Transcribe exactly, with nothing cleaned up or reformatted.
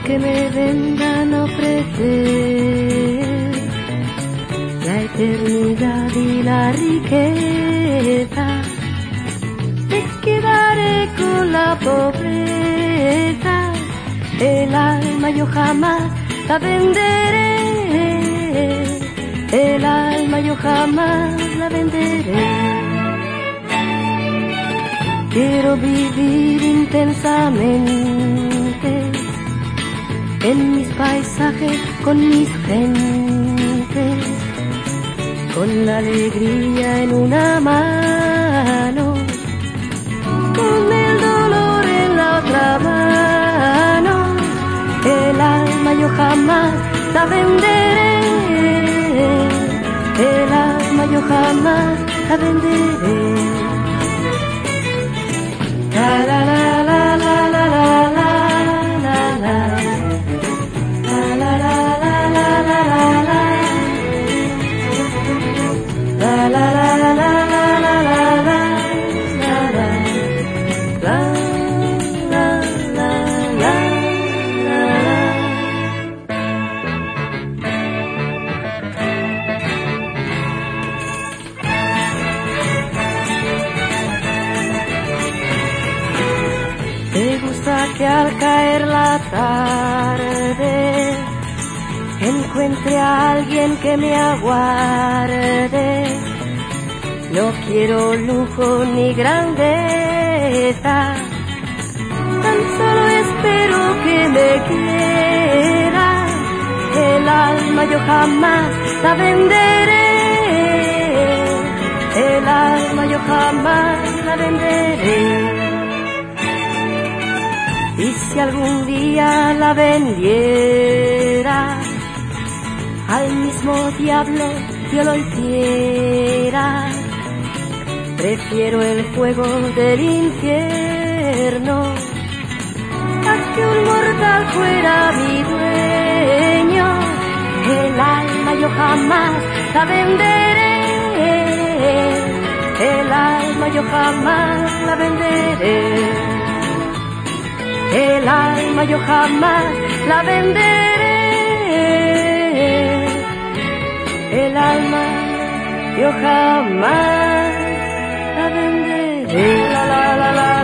que me vengan a ofrecer la eternidad y la riqueza, me quedaré con la pobreza. El alma yo jamás la venderé, el alma yo jamás la venderé. Quiero vivir intensamente en mis paisajes, con mis gentes, con la alegría en una mano, con el dolor en la otra mano. El alma yo jamás la venderé, el alma yo jamás la venderé. La la la la la la la la la la la la la la la la la la. Me gusta que al caer la tarde encuentre a alguien que me aguarde. No quiero lujo ni grandeza, tan solo espero que me quiera. El alma yo jamás la venderé, el alma yo jamás la venderé. Y si algún día la vendiera, al mismo diablo yo lo hiciera. Prefiero el fuego del infierno a que un mortal fuera mi dueño. El alma yo jamás la venderé, el alma yo jamás la venderé. El alma yo jamás la venderé, el alma yo jamás la venderé. La la la la.